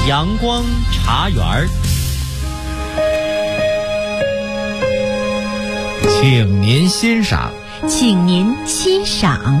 阳光茶园儿， 请您欣赏。 请您欣赏。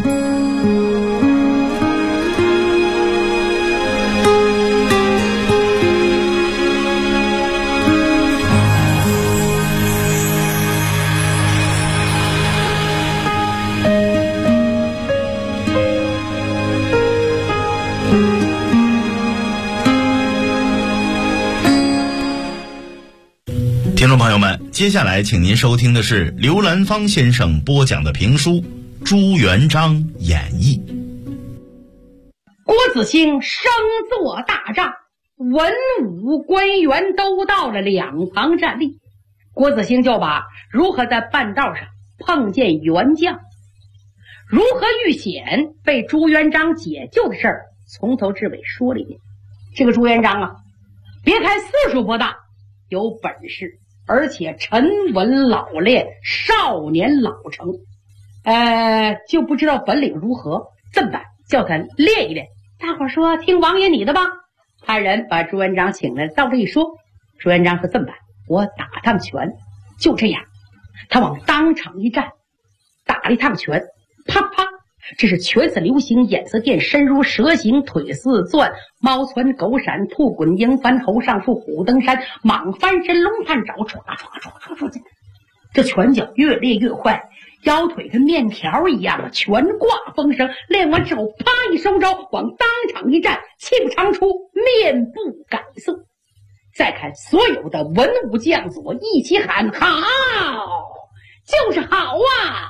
听众朋友们，接下来请您收听的是刘兰芳先生播讲的评书《朱元璋演义》。 郭子兴生做大帐，文武官员都到了两旁站立。郭子兴就把如何在半道上碰见元将，如何遇险被朱元璋解救的事儿从头至尾说了一遍。这个朱元璋啊，别看岁数不大，有本事，而且沉稳老练，少年老成，就不知道本领如何，这么办，叫他练一练。大伙说听王爷你的吧，派人把朱元璋请来，到这一说，朱元璋说这么办，我打趟拳。就这样，他往当场一站，打了一趟拳，啪啪，这是拳似流星，眼似电，身如蛇形，腿似钻，猫窜狗闪，兔滚鹰翻，猴上树，虎登山，蟒翻身，龙探爪，唰唰唰唰唰，这拳脚越练越快，腰腿跟面条一样，拳挂风声。练完之后，啪一收招，往当场一站，气不长出，面不改色。再看所有的文武将佐一起喊好，就是好啊！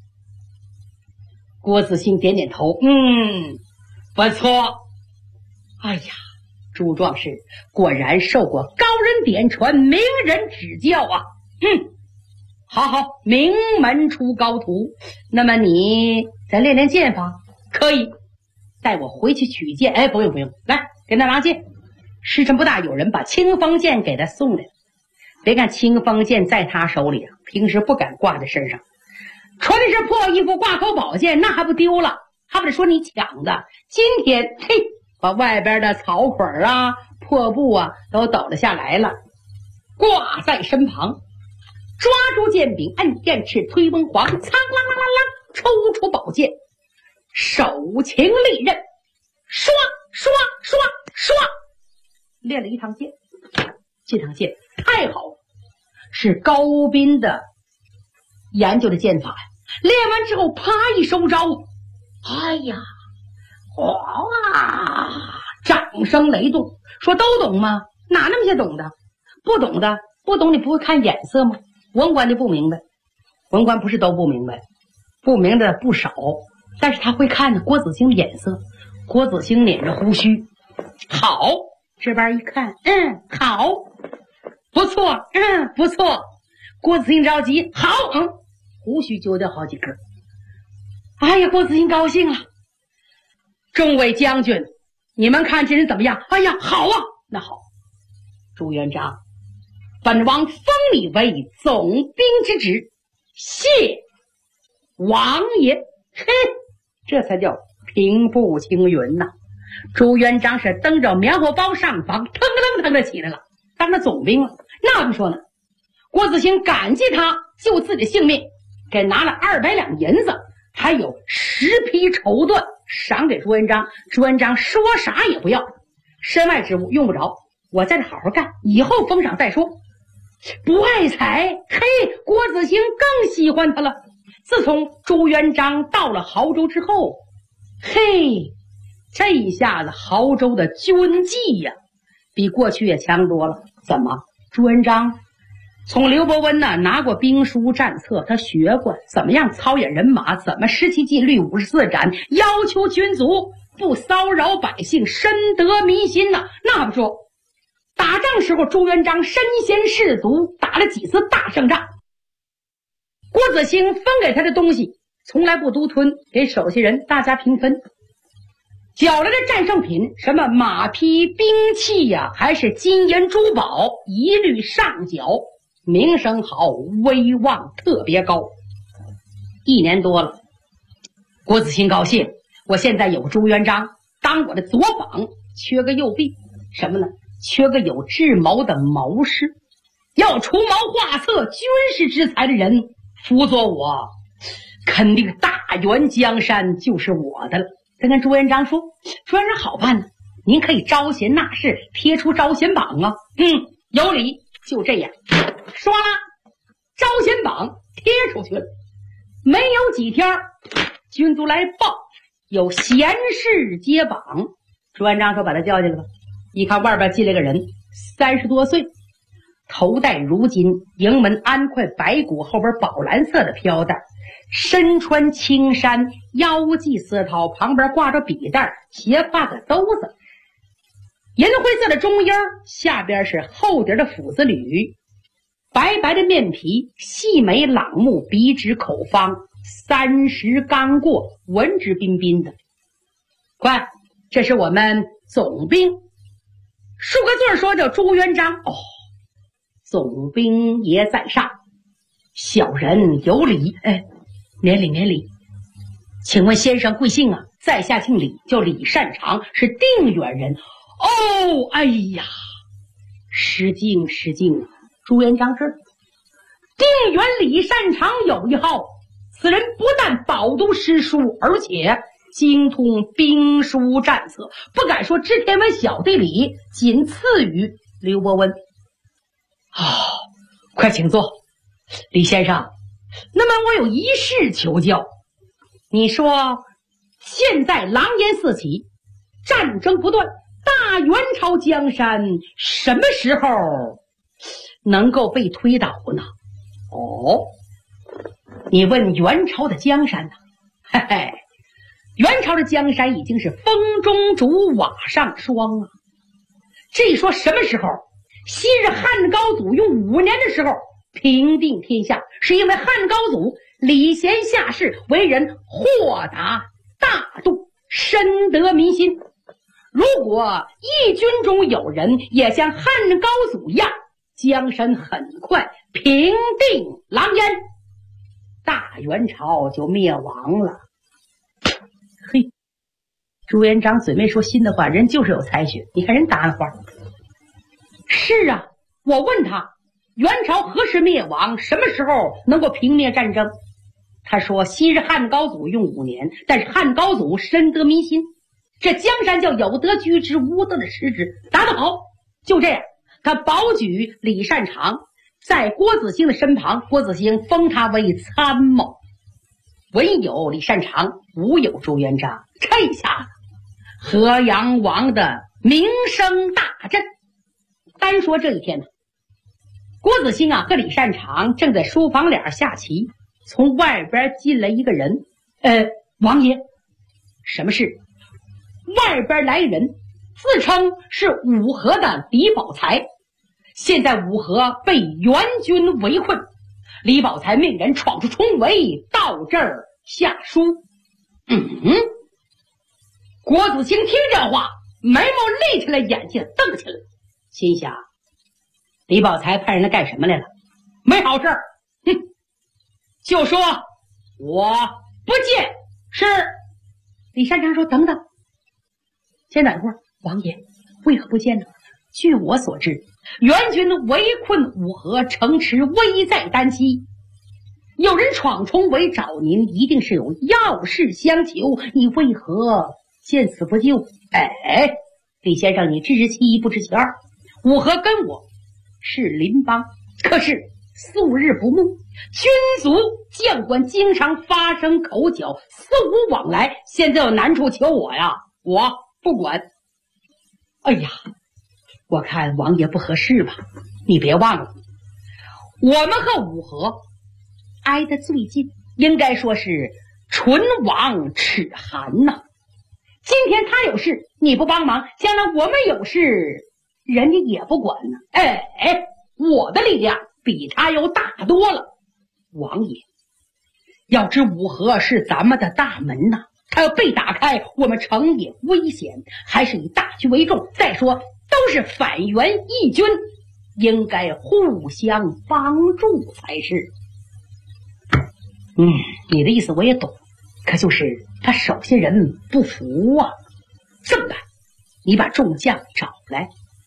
郭子兴点点头，不错。哎呀，朱壮士果然受过高人点传，名人指教啊！好，名门出高徒。那么你再练练剑法，可以带我回去取剑。不用，来跟他拿剑。时辰不大，有人把清风剑给他送来了。别看清风剑在他手里啊，平时不敢挂在身上，穿的是破衣服，挂口宝剑，那还不丢了，还不得说你抢的。今天把外边的草捆啊、破布啊都抖了下来了，挂在身旁，抓住剑柄，按剑翅，推崩黄，苍啷啷啷啷，抽出宝剑，手擎利刃，刷刷刷刷，练了一趟剑。这趟剑太好了，是高斌的研究的剑法呀。练完之后，啪一收招，哎呀，哇！掌声雷动，说都懂吗？哪那么些懂的？不懂你不会看眼色吗？文官就不明白，文官不是都不明白，不明的不少，但是他会看的郭子兴眼色。郭子兴捻着胡须，好，这边一看，好，不错，不错。郭子兴着急，好，胡须揪掉好几根。哎呀，郭子兴高兴了。众位将军，你们看这人怎么样？哎呀，好啊，那好。朱元璋，本王封你为总兵之职，谢王爷。这才叫平步青云呐。朱元璋是蹬着棉花包上房，腾腾腾的起来了，当了总兵了。那怎么说呢？郭子兴感激他救自己的性命，给拿了200两银子，还有10匹绸缎赏给朱元璋。朱元璋说啥也不要，身外之物用不着，我在这好好干，以后封赏再说。不爱财，郭子兴更喜欢他了。自从朱元璋到了亳州之后，这一下子亳州的军纪呀，比过去也强多了。怎么？朱元璋从刘伯温拿过兵书战策，他学过怎么样操演人马，怎么17纪律54斩，要求军卒不骚扰百姓，深得民心呐。那不说，打仗时候朱元璋身先士卒，打了几次大胜仗。郭子兴分给他的东西从来不独吞，给手下人大家平分。缴来的战胜品，什么马匹、兵器呀，还是金银珠宝，一律上缴，名声好，威望特别高。1年多了，郭子兴高兴，我现在有朱元璋当我的左膀，缺个右臂， 什么呢？缺个有智谋的谋士，要出谋划策、军事之才的人辅佐我，肯定大元江山就是我的了。再跟朱元璋说，朱元璋好办呢，您可以招贤纳士，贴出招贤榜啊。有理。就这样，唰啦，招贤榜贴出去了。没有几天，军卒来报有贤士接榜。朱元璋说把他叫进来吧。一看外边进来个人，30多岁，头戴如金营门安块白骨，后边宝蓝色的飘带，身穿青衫，腰系丝绦，旁边挂着笔袋，斜发个兜子，银灰色的中衣，下边是厚底的斧子履，白白的面皮，细眉朗目，鼻直口方，30刚过，文质彬彬的。快，这是我们总兵，数个字说叫朱元璋。总兵爷在上，小人有礼。免礼免礼。请问先生贵姓啊？在下姓李，叫李善长，是定远人。哎呀，失敬失敬啊！朱元璋知道定远李善长有一号，此人不但饱读诗书，而且精通兵书战策，不敢说知天文晓地理，仅次于刘伯温。快请坐。李先生，那么我有一事求教。你说现在狼烟四起，战争不断，大元朝江山什么时候能够被推倒呢？你问元朝的江山呢？元朝的江山已经是风中烛瓦上霜啊。至于说什么时候，昔日汉高祖用5年的时候平定天下，是因为汉高祖礼贤下士，为人豁达大度，深得民心。如果义军中有人也像汉高祖一样，江山很快平定狼烟，大元朝就灭亡了。朱元璋嘴没说新的话，人就是有才学。你看人答的话，是啊，我问他元朝何时灭亡，什么时候能够平灭战争？他说昔日汉高祖用5年，但是汉高祖深得民心，这江山叫有德居之，无德的失之。答得好。就这样，他保举李善长在郭子兴的身旁，郭子兴封他为参谋。文有李善长，武有朱元璋，这一下子河阳王的名声大振。单说这一天呢，郭子兴和李善长正在书房脸下棋，从外边进来一个人。王爷，什么事？外边来人，自称是五河的李宝才，现在五河被元军围困，李宝才命人闯出重围，到这儿下书。郭子兴听这话，眉毛立起来，眼睛瞪起来，心想李宝才派人来干什么来了？没好事。就说我不见。是。李善长说等等，先等会儿。王爷为何不见呢？据我所知，元军围困五河城池，危在旦夕，有人闯重围找您，一定是有要事相求，你为何见死不救？李先生，你知其一不知其二。五河跟我是邻邦，可是素日不睦，军卒将官经常发生口角，四无往来，现在有难处求我呀，我不管。我看王爷不合适吧？你别忘了，我们和五河挨得最近，应该说是唇亡齿寒呐。今天他有事你不帮忙，将来我们有事人家也不管呢。我的力量比他要大多了。王爷要知五河是咱们的大门呐，他要被打开，我们城也危险，还是以大局为重。再说都是反元义军，应该互相帮助才是。你的意思我也懂，可就是他手下人不服啊。这么办，你把众将找来，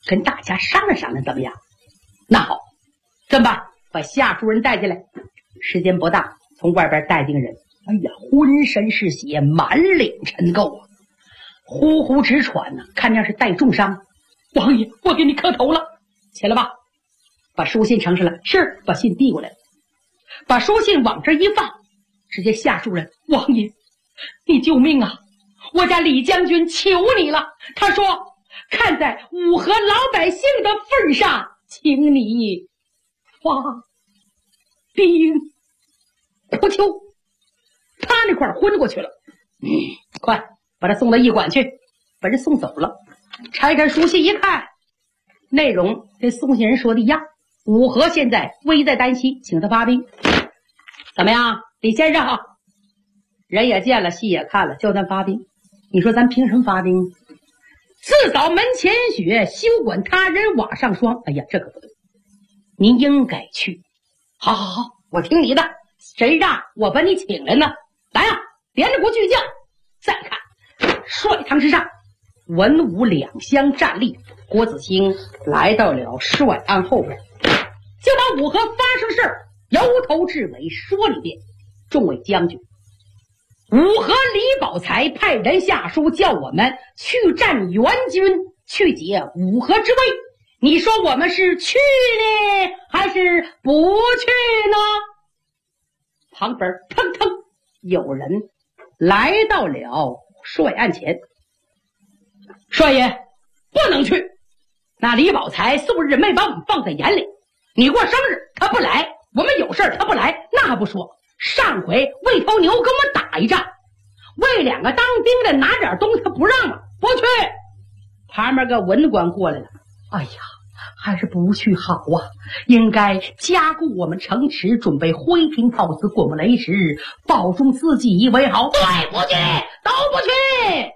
跟大家商量商量怎么样？那好，这么办？把下属人带进来，时间不大，从外边带进个人。哎呀，浑身是血，满脸尘垢啊，呼呼直喘呢，看样是带重伤。王爷，我给你磕头了，起来吧，把书信呈上来。是，把信递过来，把书信往这一放，直接下属人。王爷，你救命啊！我家李将军求你了，他说看在五河老百姓的份上，请你发兵。扑丘，他那块昏过去了。快把他送到驿馆去，把人送走了。拆开书信一看，内容跟送信人说的一样，五河现在危在旦夕，请他发兵。怎么样，李先生？人也见了，戏也看了，叫咱发兵。你说咱凭什么发兵？自扫门前雪，休管他人瓦上霜。哎呀，这可不对，您应该去。好好好，我听你的，谁让我把你请来呢？来啊，连着国巨将。再看帅堂之上，文武两相站立，郭子兴来到了帅案后边，就把五河发生事儿由头至尾说了一遍。众位将军，五河李宝才派人下书叫我们去战援军，去解五河之危。你说我们是去呢，还是不去呢？旁边腾腾有人来到了帅案前。帅爷，不能去。那李宝才素日没把我们放在眼里，你过生日他不来，我们有事他不来，那还不说，上回喂头牛跟我们打一仗，为两个当兵的拿点东西他不让了，不去。旁边个文官过来了，哎呀，还是不去好啊，应该加固我们城池，准备灰瓶炮子、滚木雷石，保重自己为好。对，不去，都不去。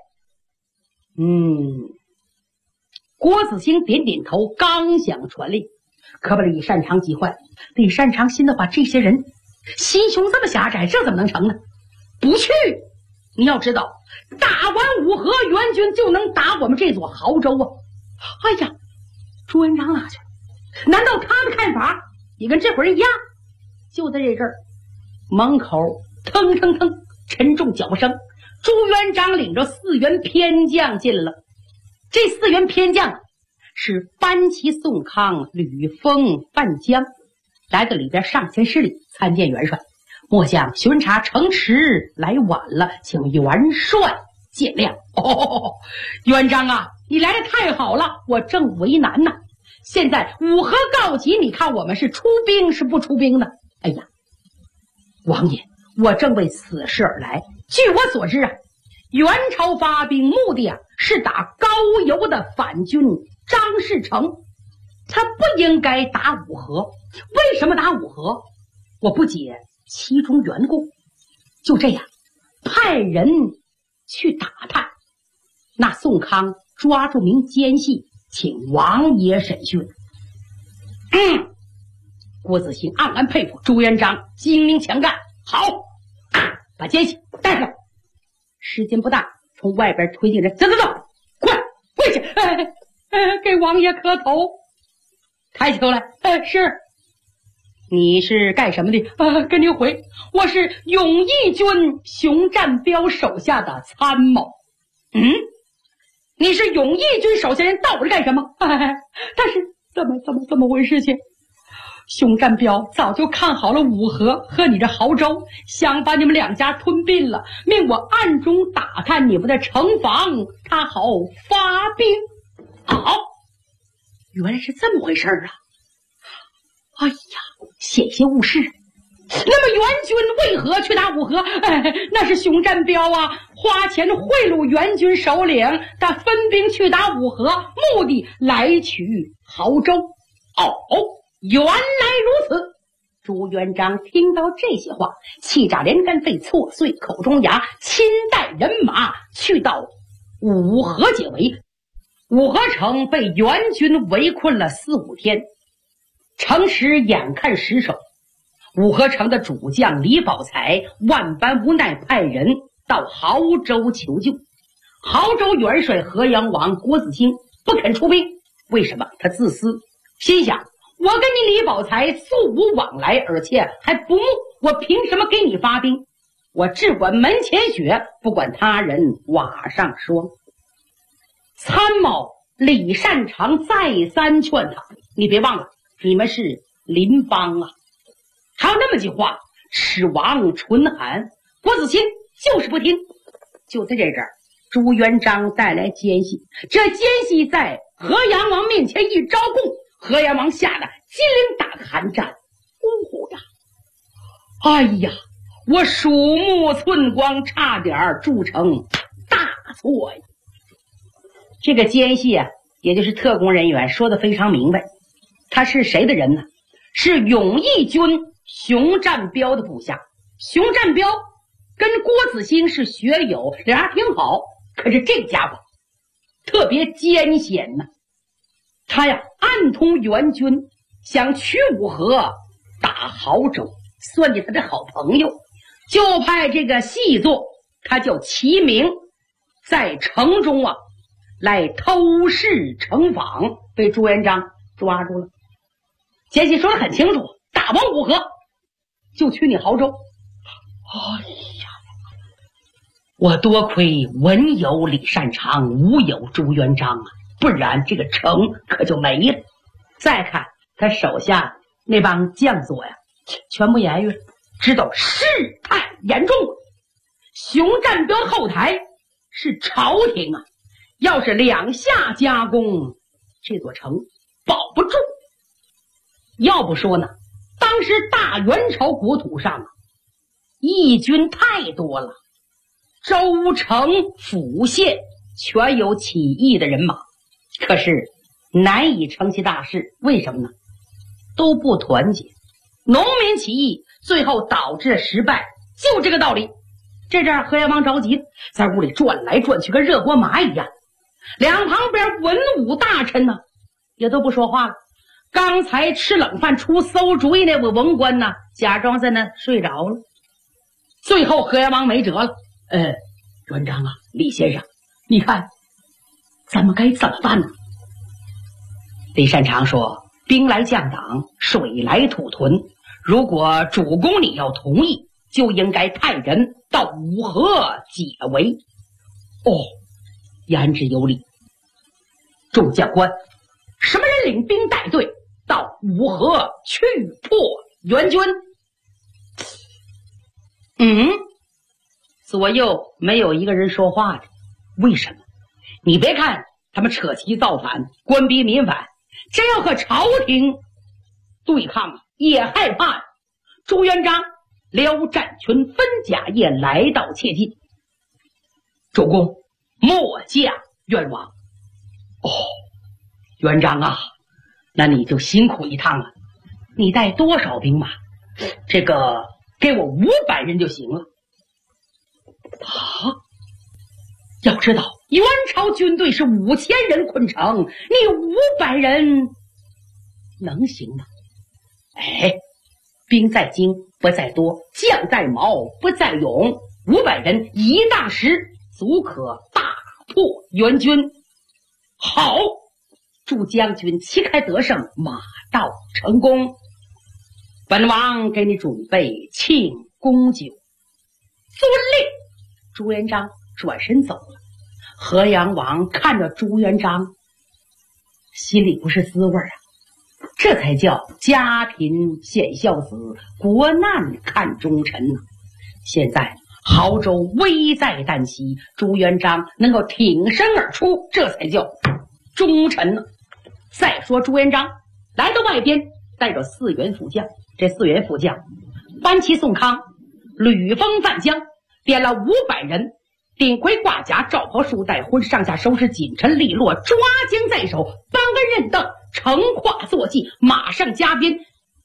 郭子兴点点头，刚想传令，可把李善长急坏了。李善长心的话，这些人心胸这么狭窄，这怎么能成呢？不去！你要知道，打完五河，援军就能打我们这座亳州啊！哎呀，朱元璋哪去了？难道他的看法也跟这会儿一样？就在这阵儿，门口腾腾腾沉重脚步声，朱元璋领着4员偏将进来了。这4员偏将是班旗、宋康、吕封、范江，来到里边上前施礼，参见元帅。末将巡查城池来晚了，请元帅见谅。元璋啊，你来的太好了，我正为难呢。现在五河告急，你看我们是出兵是不出兵呢？哎呀，王爷，我正为此事而来。据我所知啊，元朝发兵目的是打高邮的反军张士诚，他不应该打五河。为什么打五河？我不解其中缘故。就这样派人去打探。那宋康抓住名奸细，请王爷审讯。郭子兴暗暗佩服朱元璋精明强干。好，把奸细带上。时间不大，从外边推进人，走，快跪下，给王爷磕头。抬起头来，是。你是干什么的？跟您回，我是永义军熊占彪手下的参谋。你是永义军手下人，到我这干什么？但是怎么回事情？熊占彪早就看好了五河和你这亳州，想把你们两家吞并了，命我暗中打探你们的城防，他好发兵。原来是这么回事啊！哎呀，险些误事。那么援军为何去打五河？那是熊占彪花钱贿赂援军首领，他分兵去打五河，目的来取亳州。原来如此。朱元璋听到这些话，气炸连根肺，挫碎口中牙，亲带人马去到五河解围。五河城被援军围困了4、5天，城池眼看失守。五河城的主将李宝才万般无奈，派人到亳州求救。亳州元帅河阳王郭子兴不肯出兵， 为什么？他自私，心想我跟你李宝才素无往来，而且还不睦，我凭什么给你发兵？我只管门前雪，不管他人瓦上霜。参谋李善长再三劝他，你别忘了，你们是邻邦啊。还有那么句话，齿亡唇寒。郭子清就是不听。就在这阵儿，朱元璋带来奸细，这奸细在河阳王面前一招供，河阳王吓得金陵打个寒战。呼呀！哎呀，我鼠目寸光，差点铸成大错呀！这个奸细啊，也就是特工人员，说的非常明白，他是谁的人呢？是永义军熊占彪的部下。熊占彪跟郭子兴是学友，俩人挺好，可是这家伙特别奸险呢。他呀暗通援军，想取五河打亳州，算计他的好朋友，就派这个细作，他叫齐明，在城中啊来偷视城防，被朱元璋抓住了。奸细说得很清楚，打完五河就取你亳州。哎呀，我多亏文有李善长，武有朱元璋啊，不然这个城可就没了。再看他手下那帮将佐呀，全部言语知道事态严重了。熊占彪后台是朝廷啊，要是两下夹攻，这座城保不住。要不说呢，当时大元朝国土上啊，义军太多了，州城府县全有起义的人马，可是难以成其大事。为什么呢？都不团结，农民起义最后导致失败，就这个道理。这阵河阳王着急了，在屋里转来转去，跟热锅蚂蚁一样。两旁边文武大臣呢也都不说话了。刚才吃冷饭出馊主意那位文官呢，假装在那睡着了。最后河阳王没辙了，元璋啊，李先生，你看咱们该怎么办呢？李善长说，兵来将挡，水来土屯，如果主公你要同意，就应该派人到五河解围。言之有理。众将官，什么人领兵带队到五河去破援军？左右没有一个人说话的。为什么？你别看他们扯旗造反，官逼民反，真要和朝廷对抗啊，也害怕。朱元璋撩战群，分甲夜来到切近。主公末驾冤枉。元璋啊，那你就辛苦一趟了。你带多少兵马？这个给我500人就行了。要知道元朝军队是5000人困城，你500人能行吗？兵在精不在多，将在毛不在勇，500人一大时足可大破援军。好，祝将军旗开得胜，马到成功。本王给你准备庆功酒。遵令。朱元璋转身走了。河阳王看着朱元璋，心里不是滋味啊。这才叫家贫显孝子，国难看忠臣呢。现在亳州危在旦夕，朱元璋能够挺身而出，这才叫忠臣呢。再说朱元璋来到外边，带着4员副将，这4员副将班旗宋康，吕封范江，点了500人，顶盔挂甲，罩袍束带，浑身上下收拾紧陈利落，抓将在手，搬个刃凳，乘胯坐骑，马上加鞭，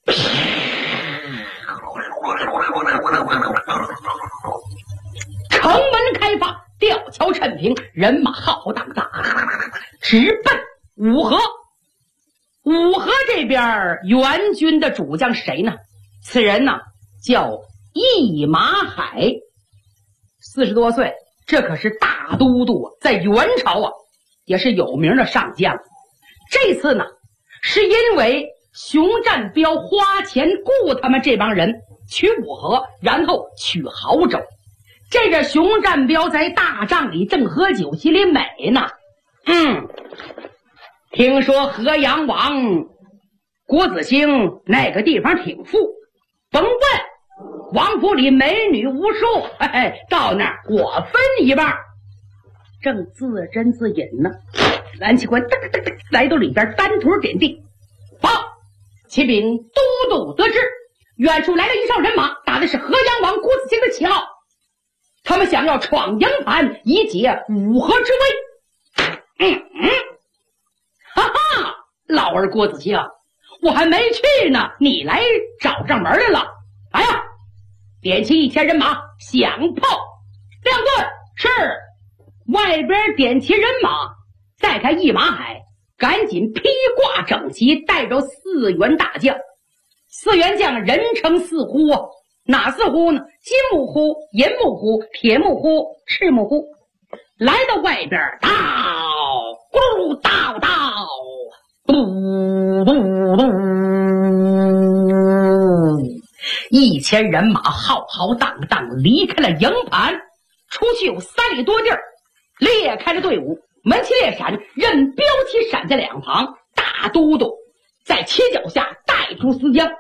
城门开放，吊桥陈平，人马浩浩荡荡，直奔五河。五河这边援军的主将是谁呢？此人呢叫易马海，40多岁，这可是大都督啊，在元朝啊也是有名的上将。 这次呢，是因为熊占彪花钱雇他们这帮人取五河，然后取亳州。这个熊占彪在大帐里正喝酒，心里美呢。听说河阳王郭子兴那个地方挺富，甭问，王府里美女无数，到那儿我分一半。正自斟自饮呢，蓝旗官来到里边，单腿点地，报启禀都督得知，远处来了一哨人马，打的是河阳王郭子兴的旗号，他们想要闯营盘，以解五河之危。哈哈，老儿郭子兴，我还没去呢，你来找上门来了。哎呀，点起1000人马，响炮亮棍，是。外边点齐人马，再看一马海，赶紧披挂整齐，带着4员大将。4员将人称4呼啊，哪4呼呢？金木呼、银木呼、铁木呼、赤木呼。来到外边，到咕到到，嘟嘟嘟，1000人马浩浩荡荡离开了营盘，出去有3里多地儿。裂开了队伍，门旗列闪，任标旗闪在两旁。大都督在旗脚下带出丝将，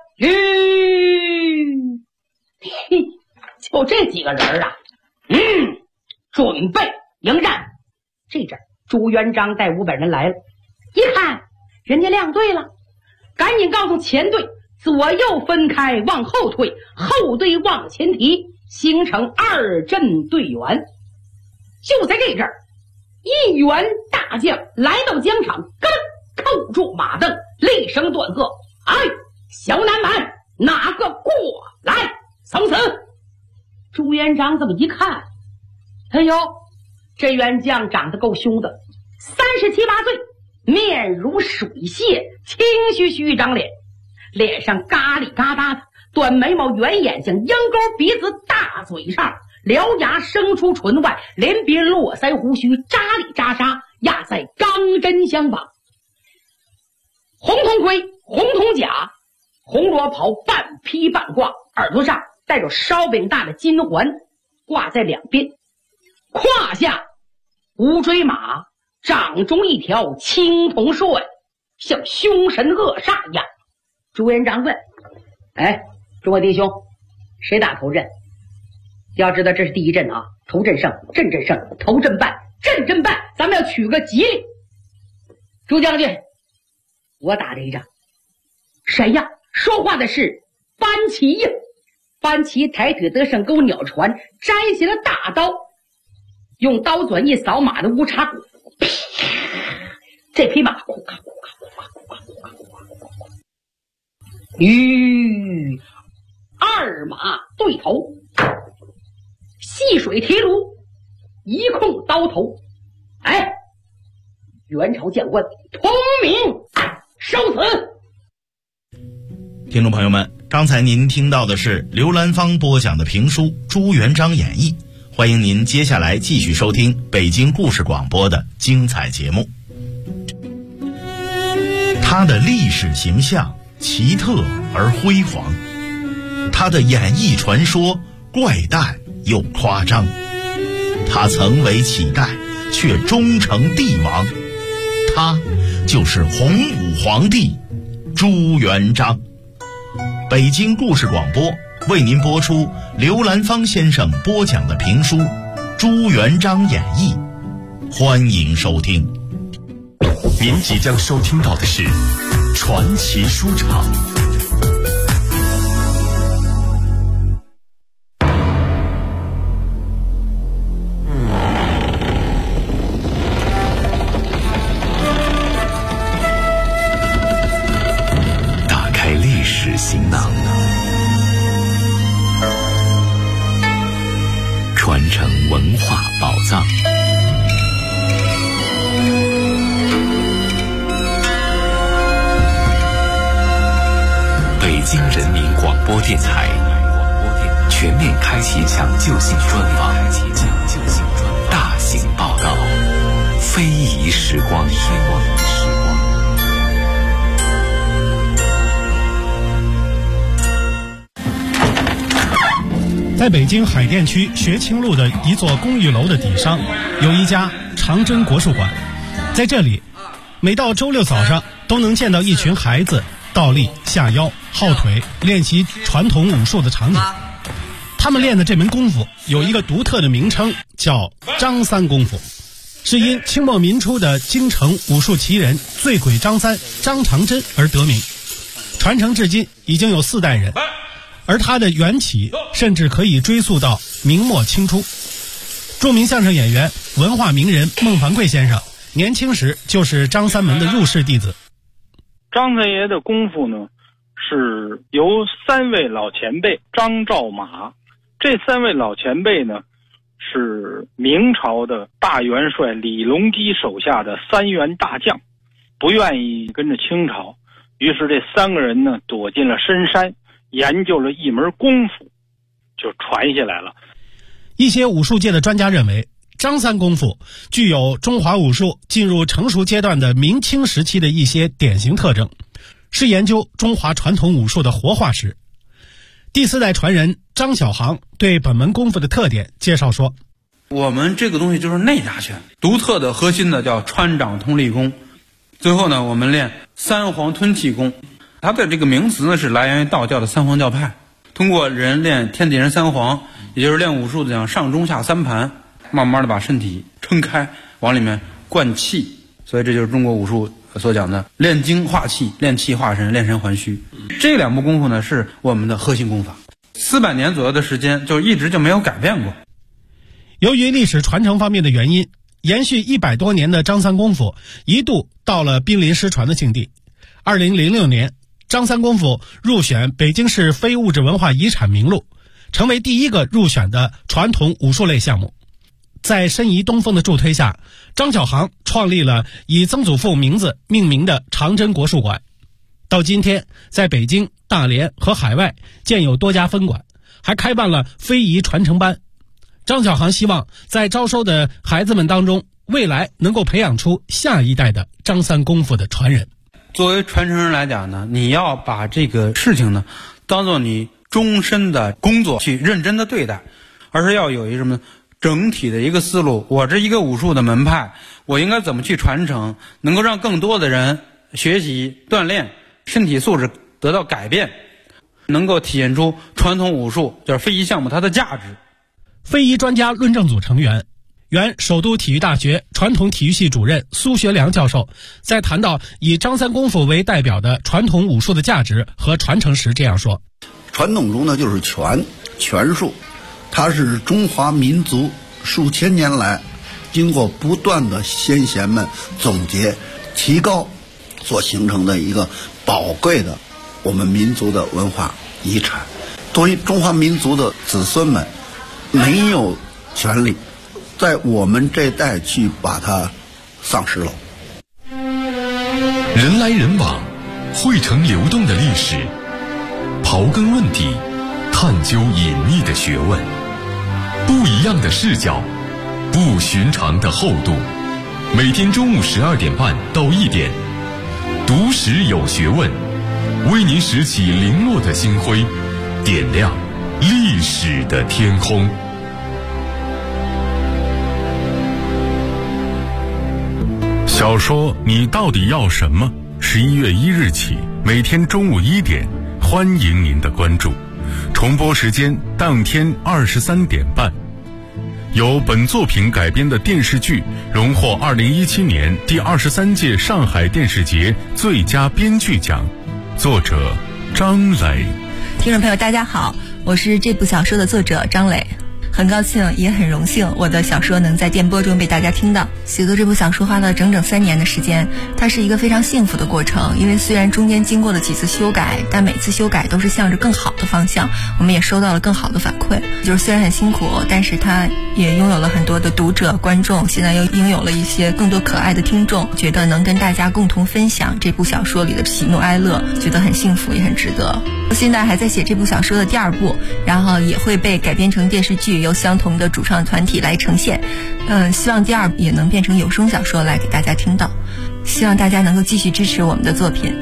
就这几个人啊，准备迎战。这阵朱元璋带500人来了，一看人家亮队了，赶紧告诉前队左右分开，往后退，后队往前提，形成2阵队员。就在这阵儿，1员大将来到疆场，扣住马镫，厉声断喝：“哎，小南蛮，哪个过来送死！”朱元璋这么一看，哎呦，这员将长得够凶的，37、8岁，面如水蟹，青须须一张脸，脸上嘎里嘎哒的，短眉毛、圆眼睛、鹰钩鼻子、大嘴上獠牙生出唇外，连鬓络腮胡须扎里扎沙，压在钢针相绑。红铜盔、红铜甲、红罗袍，半披半挂，耳朵上带着烧饼大的金环挂在两边，胯下乌骓马，掌中一条青铜槊，像凶神恶煞一样。朱元璋问：“哎，诸位弟兄，谁打头阵？”要知道这是第一阵啊，头阵胜，阵阵胜，头阵败，阵阵败，咱们要取个吉利。朱将军，我打这一仗。谁呀？说话的是班旗呀。班旗抬腿得胜钩，鸟船摘下了大刀，用刀转一扫马的乌叉骨，这匹马咕咔咕咔咕咔咕咔咕咔咕咔，与2马对头，细水提炉，一控刀头。哎，元朝将官同名受死。 听众朋友们，刚才您听到的是刘兰芳播讲的评书《朱元璋演义》，欢迎您接下来继续收听北京故事广播的精彩节目。他的历史形象奇特而辉煌，他的演义传说怪诞又夸张，他曾为乞丐却终成帝王，他就是洪武皇帝朱元璋。北京故事广播为您播出刘兰芳先生播讲的评书《朱元璋演义》，欢迎收听。 您即将收听到的是传奇书场。打开历史行囊，传承文化宝藏。北京人民广播电台全面开启抢救性专访，大型报道，非遗时光。 在北京海淀区学清路的一座公寓楼的底上，有一家长征国术馆。在这里，每到周六早上都能见到一群孩子倒立、下腰、耗腿练习传统武术的场景。他们练的这门功夫有一个独特的名称，叫张三功夫，是因清末民初的京城武术奇人醉鬼张三张长珍而得名，传承至今已经有4代人，而它的缘起甚至可以追溯到明末清初。著名相声演员、文化名人孟凡贵先生年轻时就是张三门的入室弟子。 张三爷的功夫呢，是由3位老前辈张赵马，这3位老前辈呢是明朝的大元帅李隆基手下的3员大将，不愿意跟着清朝，于是这3个人呢躲进了深山，研究了一门功夫，就传下来了。 一些武术界的专家认为，张三功夫具有中华武术进入成熟阶段的明清时期的一些典型特征，是研究中华传统武术的活化石。第4代传人张小航对本门功夫的特点介绍说， 我们这个东西就是内家拳，独特的核心的叫穿掌通力功。最后呢，我们练三皇吞气功，它的这个名词呢是来源于道教的三皇教派，通过人练天地人三皇，也就是练武术的讲上中下3盘，慢慢的把身体撑开，往里面灌气，所以这就是中国武术所讲的练精化气、练气化神、练神还虚。这2部功夫呢是我们的核心功法，400年左右的时间就一直就没有改变过。 由于历史传承方面的原因，延续100多年的张三功夫一度到了濒临失传的境地。2006年，张三功夫入选北京市非物质文化遗产名录，成为第1个入选的传统武术类项目。在申遗东风的助推下，张小航创立了以曾祖父名字命名的长征国术馆。到今天，在北京、大连和海外建有多家分馆，还开办了非遗传承班。张小航希望在招收的孩子们当中，未来能够培养出下一代的张三功夫的传人。 作为传承人来讲呢，你要把这个事情呢当做你终身的工作去认真的对待，而是要有一个什么整体的一个思路。我这一个武术的门派，我应该怎么去传承，能够让更多的人学习锻炼，身体素质得到改变，能够体现出传统武术就是非遗项目它的价值。 非遗专家论证组成员、原首都体育大学传统体育系主任苏学良教授在谈到以张三功夫为代表的传统武术的价值和传承时这样说： 传统中呢就是拳术，它是中华民族数千年来经过不断的先贤们总结提高所形成的一个宝贵的我们民族的文化遗产。作为中华民族的子孙们，没有权利在我们这代去把它丧失了。 人来人往，汇成流动的历史，刨根问底，探究隐秘的学问，不一样的视角，不寻常的厚度。每天中午12点半到1点，读史有学问，为您拾起零落的星辉，点亮历史的天空。 小说你到底要什么？11月1日起，每天中午1点，欢迎您的关注。重播时间当天23点半。由本作品改编的电视剧荣获2017年第23届上海电视节最佳编剧奖，作者张磊。 听众朋友大家好，我是这部小说的作者张磊。很高兴也很荣幸我的小说能在电波中被大家听到。写作这部小说花了整整3年的时间，它是一个非常幸福的过程，因为虽然中间经过了几次修改，但每次修改都是向着更好的方向，我们也收到了更好的反馈。就是虽然很辛苦，但是它也拥有了很多的读者观众，现在又拥有了一些更多可爱的听众，觉得能跟大家共同分享这部小说里的喜怒哀乐，觉得很幸福也很值得。现在还在写这部小说的第2部，然后也会被改编成电视剧，由相同的主创团体来呈现。希望第2部也能变成有声小说来给大家听到，希望大家能够继续支持我们的作品。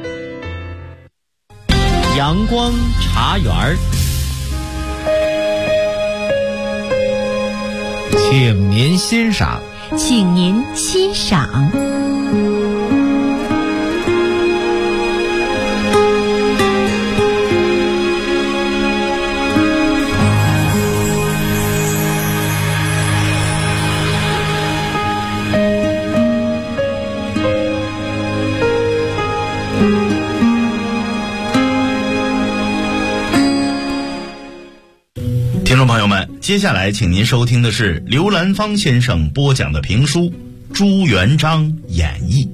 阳光茶园， 请您欣赏。 请您欣赏。 听众朋友们，接下来请您收听的是刘兰芳先生播讲的评书《朱元璋演义》。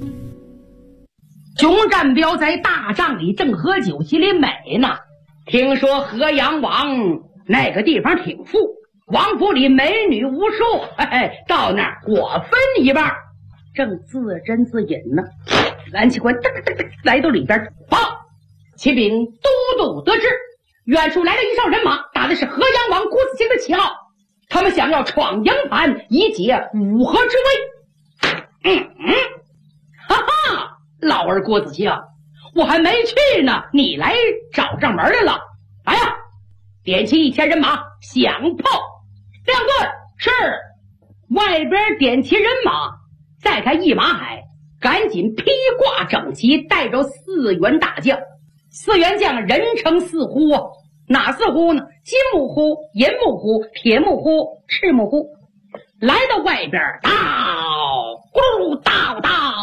熊占彪在大帐里正喝酒，心里美呢。听说河阳王那个地方挺富，王府里美女无数，到那儿我分一半。正自斟自饮呢，蓝旗官来到里边报：启禀都督得知，远处来了一哨人马，打的是河阳王郭子兴的旗号，他们想要闯营盘，以解五河之危。哈哈，老儿郭子兴，我还没去呢，你来找上门来了。来呀，点起1000人马，响炮两顿。是，外边点齐人马，再看一马海，赶紧披挂整齐，带着4员大将。4员将人称4呼啊，哪4呼呢？金木呼、银木呼、铁木呼、赤木呼。来到外边，到咕噜到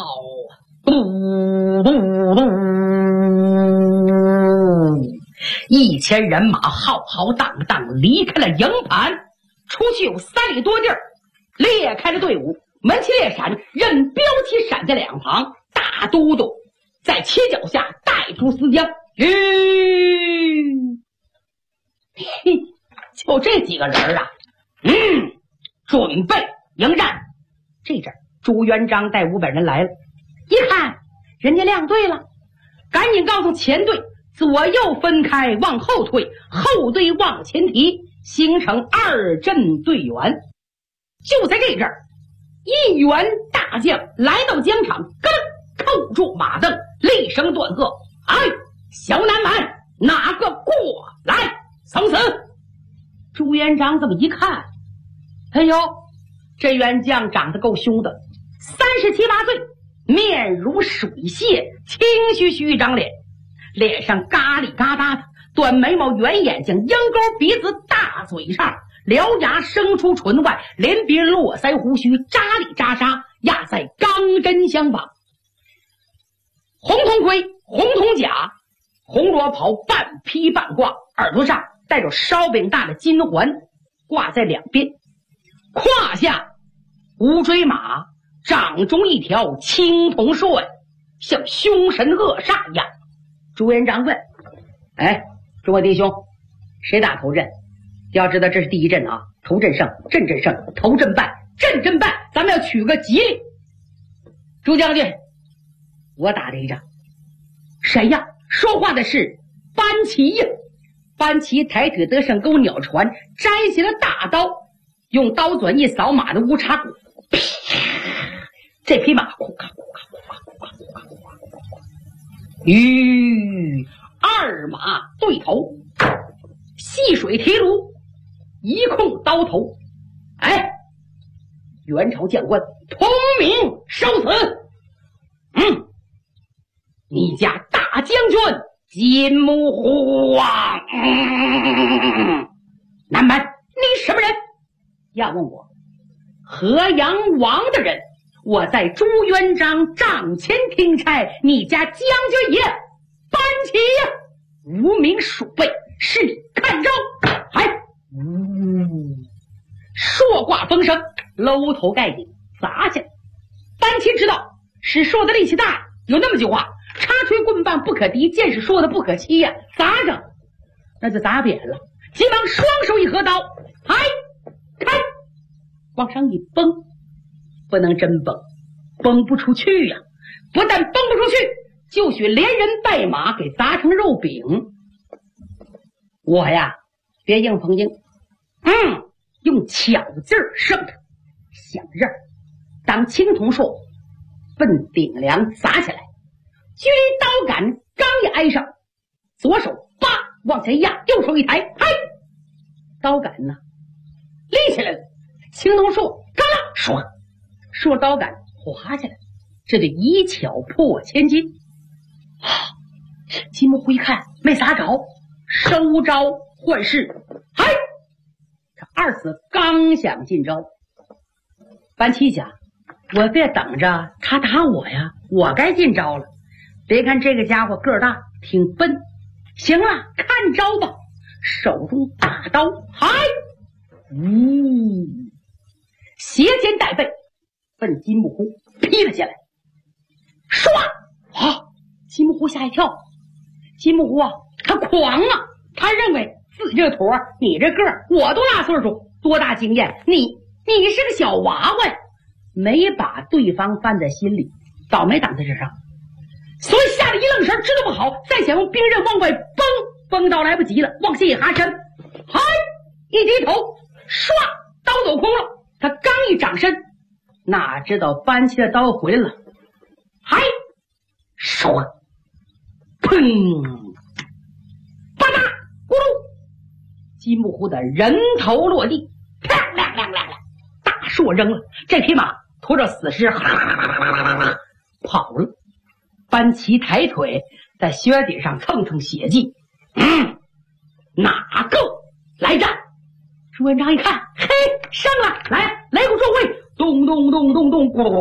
嘟嘟嘟，1000人马浩浩荡荡离开了营盘，出去有3里多地儿，裂开了队伍，门旗列闪，任标旗闪在两旁。大都督在旗脚下带出四将，就这几个人啊，准备迎战。这阵朱元璋带500人来了，一看人家亮队了，赶紧告诉前队左右分开，往后退，后队往前提，形成2阵队员。就在这阵儿，1员大将来到疆场，咯噔扣住马镫，厉声断喝：哎，小南蛮，哪个过来送死！朱元璋这么一看，哎呦，这员将长得够凶的，37、8岁，面如水蟹，青须须一张脸，脸上嘎里嘎哒的，短眉毛、圆眼睛、鹰钩鼻子、大嘴上，獠牙生出唇外，连鼻络腮胡须扎里扎沙，压在钢针相绑。红铜盔、红铜甲、红罗袍，半披半挂，耳朵上带着烧饼大的金环挂在两边，胯下乌骓马，掌中一条青铜槊，像凶神恶煞一样。朱元璋问：哎，诸位弟兄，谁打头阵？要知道这是第一阵啊，头阵胜，阵阵胜，头阵败，阵阵败，咱们要取个吉利。朱将军，我打这一仗。谁呀？说话的是班旗呀。班旗抬腿得胜钩鸟船，摘下了大刀，用刀转一扫马的乌叉骨，这匹马与2马对头，细水提炉，一控刀头。哎，元朝将官同名受死。你家大将军金木虎啊！南蛮，你什么人？要问我河阳王的人，我在朱元璋帐前听差，你家将军爷班旗呀，无名鼠辈，是你看招！槊挂风声，搂头盖顶砸下来。班旗知道使槊的力气大，有那么句话：插吹棍棒不可敌，见是槊的不可欺呀！砸着那就砸扁了，急忙双手一合刀，开，往上一崩，不能真崩，崩不出去呀！不但崩不出去，就许连人带马给砸成肉饼。我呀，别硬碰硬，用巧劲儿胜他。响刃当青铜槊奔顶梁砸起来，距离刀杆刚一挨上，左手叭往前压，右手一抬，刀杆呢立起来了， 青铜树嘎啦唰，树刀杆滑下来，这得一巧破千金。金木虎一看没撒着，收招换式。嗨，这二子刚想进招，班七讲，我别等着他打我呀，我该进招了。别看这个家伙个儿大，挺笨。行了，看招吧。手中大刀，嗨，斜肩带背，奔金木虎劈了下来。唰！金木虎吓一跳。金木虎啊，他狂啊！他认为自己这个坨儿，你这个儿，我多大岁数，多大经验，你是个小娃娃呀，没把对方放在心里，倒霉挡在这上，所以吓得一愣神，知道不好，再想用兵刃往外崩到来不及了，往下一哈身，嗨，一低头，唰，刀走空了。他刚一掌身，哪知道班七的刀回来了，嗨，唰，砰，吧嗒，咕噜，金木虎的人头落地，啪亮亮亮亮，大树扔了，这匹马驮着死尸跑了。班奇抬腿在靴底上蹭蹭血迹，哪个来战？朱元璋一看，嘿，上了，来，擂鼓作会，咚咚咚咚咚，金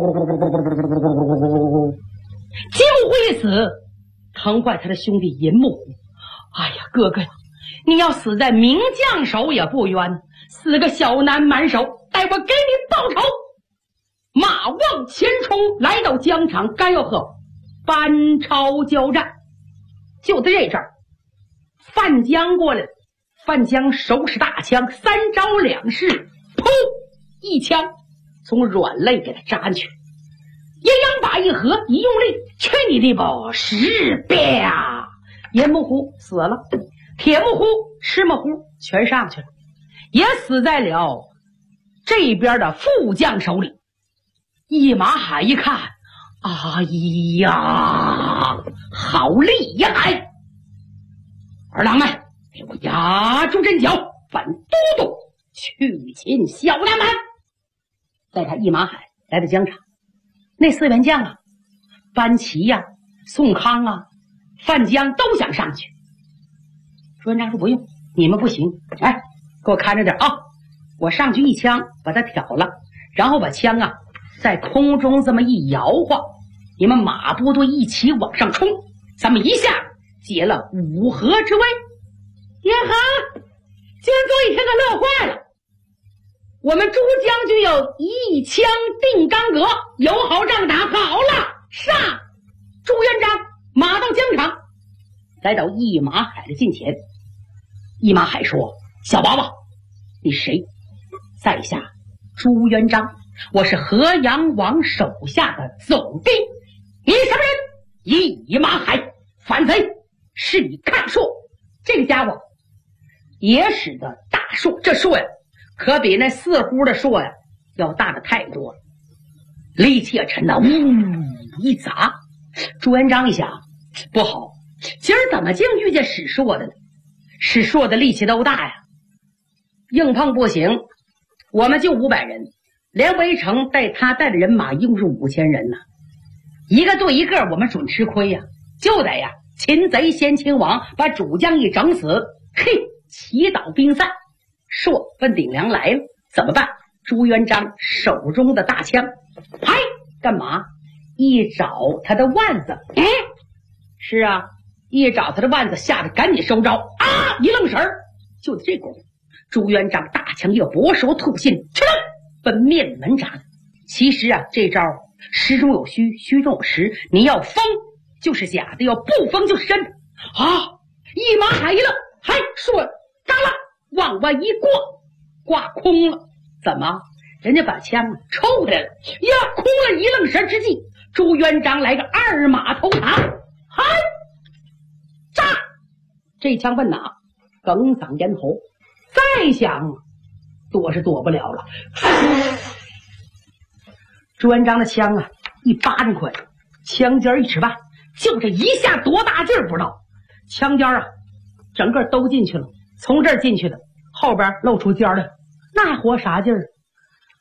木虎一死，疼坏他的兄弟银木虎。哎呀，哥哥呀，你要死在名将手也不冤，死个小南蛮手，待我给你报仇。马往前冲，来到疆场，刚要和班超交战。就在这阵儿，范江过来了。范江手使大枪，三招两式，噗，一枪从软肋给他扎进去。阴阳把一合，一用力，去你的吧！是啪，银木虎死了，铁木虎、赤木虎全上去了，也死在了这边的副将手里。一马海一看，哎呀，好厉害！儿郎们，给我压住阵脚，反都督去擒小南蛮。带他一马海来到疆场，那四员将啊，班奇呀、宋康啊、范江都想上去。朱元璋说不用，你们不行，哎，给我看着点啊！我上去一枪把他挑了，然后把枪啊在空中这么一摇晃，你们马部队一起往上冲，咱们一下解了五合之危。也好，今儿做一天可乐坏了。我们朱将军有一枪定干戈，有好仗打，好了，上！朱元璋马到疆场，来到一马海的近前。一马海说：“小娃娃，你谁？”在下朱元璋，我是河阳王手下的总兵。你什么人？一马海，反贼！是你看硕，这个家伙也使得大硕，这硕呀，可比那四呼的硕呀要大的太多了，力气也沉呐，一砸。朱元璋一想，不好，今儿怎么竟遇见使硕的呢？使硕的力气都大呀，硬碰不行，我们就500人，连围城带他带的人马一共是5000人呢，一个对一个，我们准吃亏呀，就得呀擒贼先擒王，把主将一整死，嘿，祈祷兵散。硕奔顶梁来了，怎么办？朱元璋手中的大枪，嗨，干嘛？一找他的腕子，是啊，一找他的腕子，吓得赶紧收招啊！一愣神儿，就在这功夫，朱元璋大枪一搏，手吐信，哧楞奔面门扎的。其实啊，这招实中有虚，虚中有实，你要疯就是假的，要不疯就是真的啊！一马海一愣，嗨，说嘎啦往外一挂空了，怎么？人家把枪抽回来了呀！空了一愣神之际，朱元璋来个二马投唐，嗨，炸！这枪奔哪？哽嗓咽喉，再想躲是躲不了了。朱元璋的枪啊，一巴掌宽，枪尖1尺半，就这一下多大劲儿不知道，枪尖啊，整个都进去了，从这儿进去的，后边露出尖来，那活啥劲儿？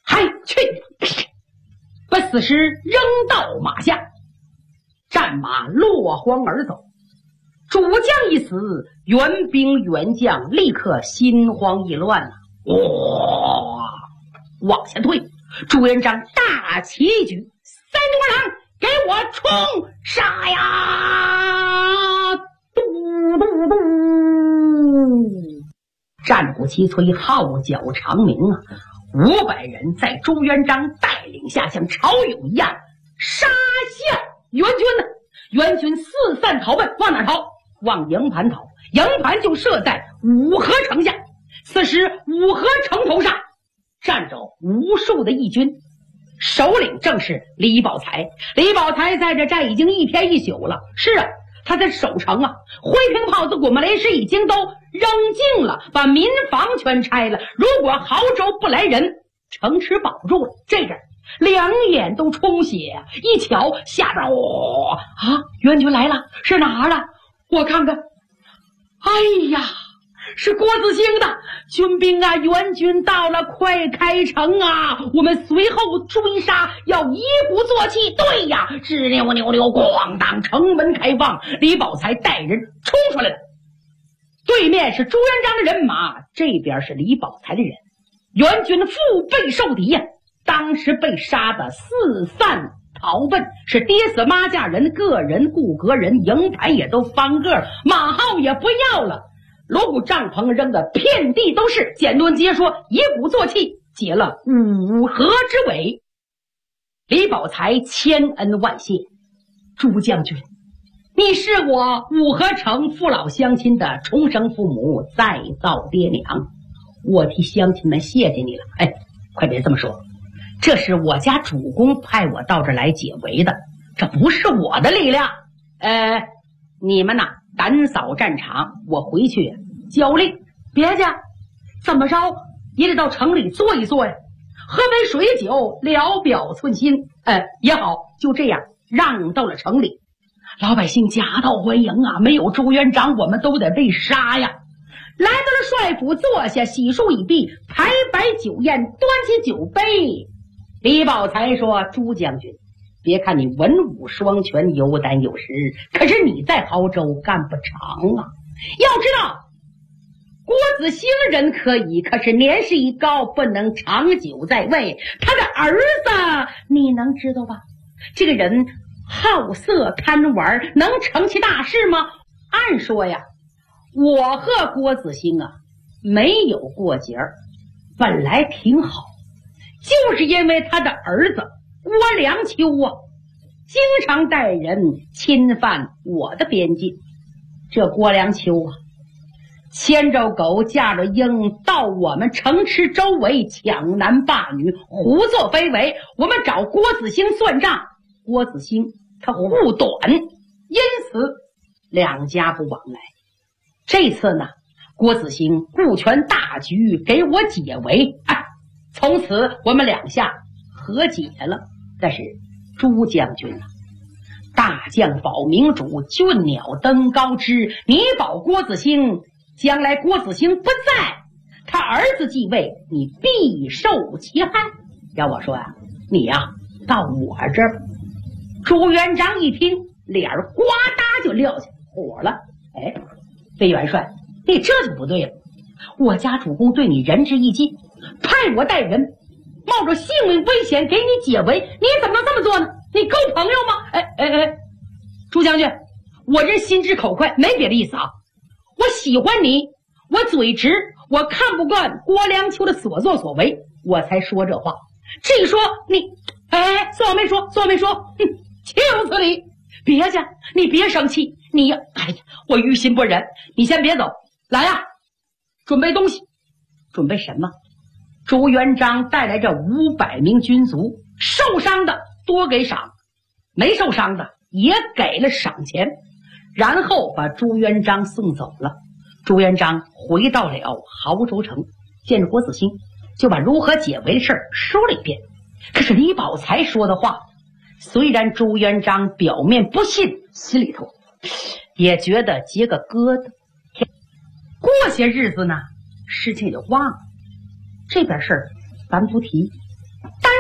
嗨去！把死尸扔到马下，战马落荒而走。主将一死，援兵援将立刻心慌意乱了。哇，往前退！朱元璋大旗一举，三军二郎，给我冲杀呀！嘟嘟嘟！战鼓齐催，号角长鸣啊！500人在朱元璋带领下，像潮涌一样杀向援军呢。援军四散逃奔，往哪逃？往营盘逃。营盘就设在五河城下。此时五河城头上站着无数的义军，首领正是李宝才。李宝才在这寨已经1天1宿了。是啊，他在守城啊，灰瓶炮子、滚木雷石已经都扔尽了，把民房全拆了。如果亳州不来人，城池保住了。这阵两眼都充血啊！一瞧下边，援军来了，是哪儿了？我看看，哎呀，是郭子兴的军兵啊！援军到了，快开城啊！我们随后追杀，要一鼓作气。对呀，吱溜溜溜，咣当，城门开放，李宝才带人冲出来了。对面是朱元璋的人马，这边是李宝才的人。援军腹背受敌呀，当时被杀的四散逃奔，是爹死妈嫁人，个人雇个人，营盘也都翻个了，马号也不要了，锣鼓帐篷扔的遍地都是。简短截说，一鼓作气解了五河之围。李宝才千恩万谢，朱将军，你是我五河城父老乡亲的重生父母，再造爹娘，我替乡亲们谢谢你了。哎，快别这么说，这是我家主公派我到这儿来解围的，这不是我的力量。你们呐，赶扫战场，我回去交令。别介，怎么着也得到城里坐一坐呀，喝杯水酒，聊表寸心。也好，就这样让到了城里。老百姓夹道欢迎啊，没有朱元璋，我们都得被杀呀。来到了帅府，坐下，洗漱已毕，排摆酒宴，端起酒杯。李宝才说：“朱将军，别看你文武双全，有胆有识，可是你在亳州干不长啊。要知道，郭子兴人可以，可是年事已高，不能长久在位。他的儿子你能知道吧？这个人好色贪玩，能成其大事吗？按说呀，我和郭子兴啊没有过节儿，本来挺好，就是因为他的儿子郭良秋啊，经常带人侵犯我的边境。这郭良秋啊，牵着狗架着鹰，到我们城池周围抢男霸女，胡作非为。我们找郭子兴算账，郭子兴他护短，因此两家不往来。这次呢，郭子兴顾全大局，给我解围，从此我们两下和解了。但是朱将军啊，大将保明主，俊鸟登高枝，你保郭子兴，将来郭子兴不在，他儿子继位，你必受其害。要我说啊，你呀到我这儿。朱元璋一听，脸儿呱嗒就撂下火了。魏元帅，你这就不对了，我家主公对你仁至义尽，派我带人冒着性命危险给你解围，你怎么能这么做呢？你够朋友吗？朱将军，我这心直口快，没别的意思啊。我喜欢你，我嘴直，我看不惯郭良秋的所作所为，我才说这话。至于说你，算我没说，算我没说，岂有此理！别介，你别生气，你呀，我于心不忍，你先别走，来呀，准备东西。准备什么？朱元璋带来这500名军卒，受伤的多给赏，没受伤的也给了赏钱，然后把朱元璋送走了。朱元璋回到了亳州城，见着郭子兴，就把如何解围的事儿说了一遍。可是李宝才说的话，虽然朱元璋表面不信，心里头也觉得结个疙瘩。过些日子呢，事情也就忘了，这边事儿咱不提。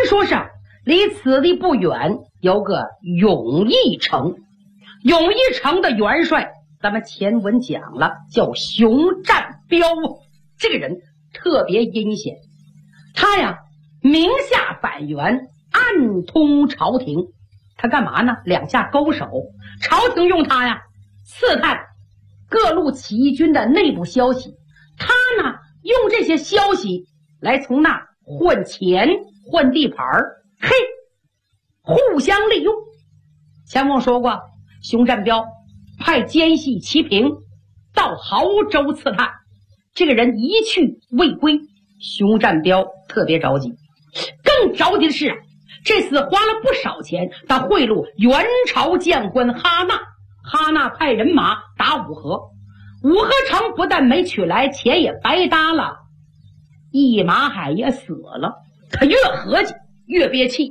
说是离此地不远有个永义城，永义城的元帅咱们前文讲了，叫熊占彪。这个人特别阴险，他呀明下反元，暗通朝廷。他干嘛呢？两下勾手，朝廷用他呀刺探各路起义军的内部消息，他呢用这些消息来从那换钱换地盘儿，嘿，互相利用。前面说过，熊占彪派奸细齐平到亳州刺探，这个人一去未归，熊占彪特别着急。更着急的是这次花了不少钱，他贿赂元朝将官哈纳，哈纳派人马打五河，五河城不但没取来，钱也白搭了，一马海也死了。他越合计越憋气，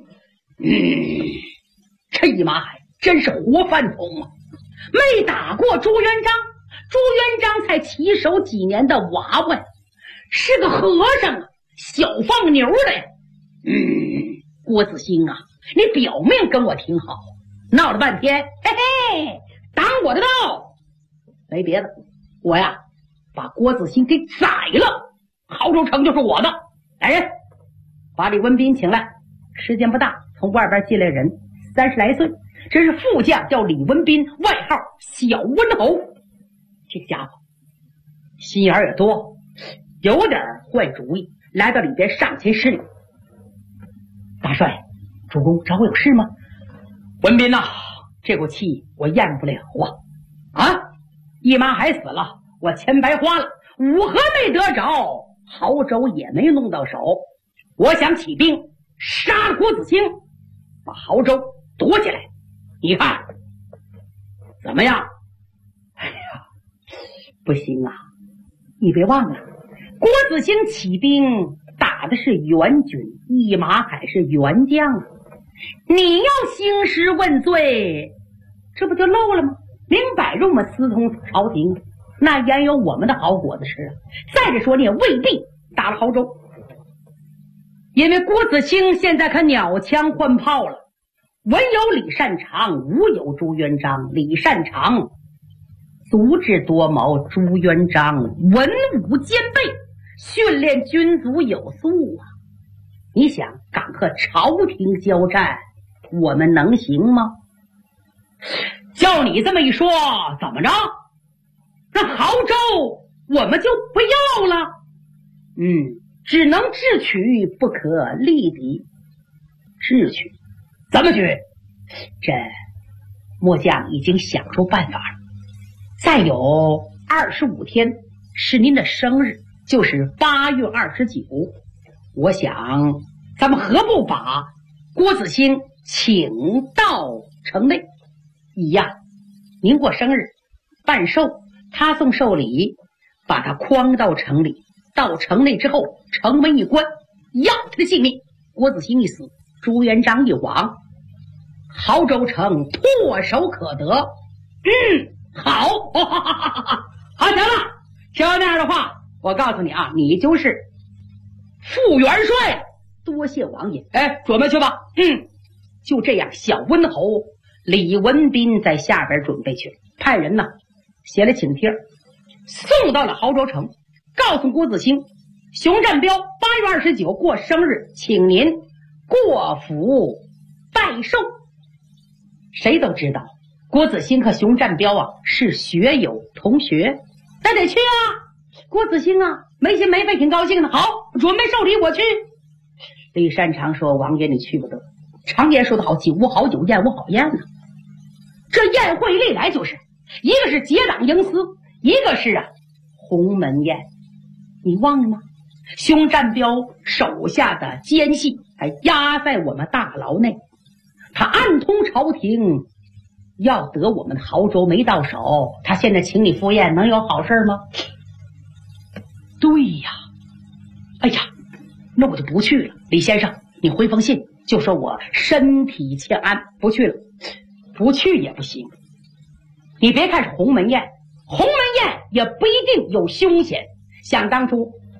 这一马海真是活饭桶啊！没打过朱元璋，朱元璋才起手几年的娃娃，是个和尚啊，小放牛的呀。郭子兴啊，你表面跟我挺好，闹了半天，嘿嘿，挡我的道。没别的，我呀把郭子兴给宰了，亳州城就是我的。来人，把李文斌请来。时间不大，从外边进来人，30来岁，这是副将，叫李文斌，外号小温侯。这个家伙心眼也多，有点坏主意，来到里边上前施礼。大帅，主公找我有事吗？文斌呐，这口气我咽不了啊！一马海死了，我钱白花了，五河没得着，亳州也没弄到手。我想起兵杀郭子兴，把亳州夺起来，你看怎么样？哎呀，不行啊！你别忘了，郭子兴起兵打的是元军，一马海是元将啊！你要兴师问罪，这不就漏了吗？明摆着我们私通朝廷，那也有我们的好果子吃啊！再者说，你也未必打了亳州，因为郭子兴现在可鸟枪换炮了。文有李善长，武有朱元璋。李善长足智多谋，朱元璋文武兼备，训练军卒有素啊！你想敢和朝廷交战，我们能行吗？照你这么一说，怎么着？那亳州我们就不要了？只能智取，不可力敌。智取？怎么取？这末将已经想出办法了。再有25天是您的生日，就是8月29。我想咱们何不把郭子兴请到城内？一样，您过生日办寿，他送寿礼，把他诓到城里。到城内之后，城门一关，要他的性命。郭子兴一死，朱元璋一亡，亳州城唾手可得。好，好，行了，照那样的话，我告诉你啊，你就是副元帅。多谢王爷。准备去吧。就这样，小温侯李文斌在下边准备去了，派人呢写了请帖，送到了亳州城，告诉郭子兴，熊占彪8月29过生日，请您过府拜寿。谁都知道郭子兴和熊占彪啊是学友同学，那得去啊。郭子兴啊没心没肺，挺高兴的。好，准备寿礼，我去。李善长说，王爷你去不得，常言说得好，酒无好酒，宴无好宴呢。这宴会历来就是一个是结党营私，一个是鸿门宴，你忘了吗？熊占彪手下的奸细还压在我们大牢内，他暗通朝廷，要得我们的亳州没到手，他现在请你赴宴，能有好事吗？对呀，哎呀，那我就不去了。李先生，你回封信就说我身体欠安，不去了。不去也不行，你别看是鸿门宴，鸿门宴也不一定有凶险。想当初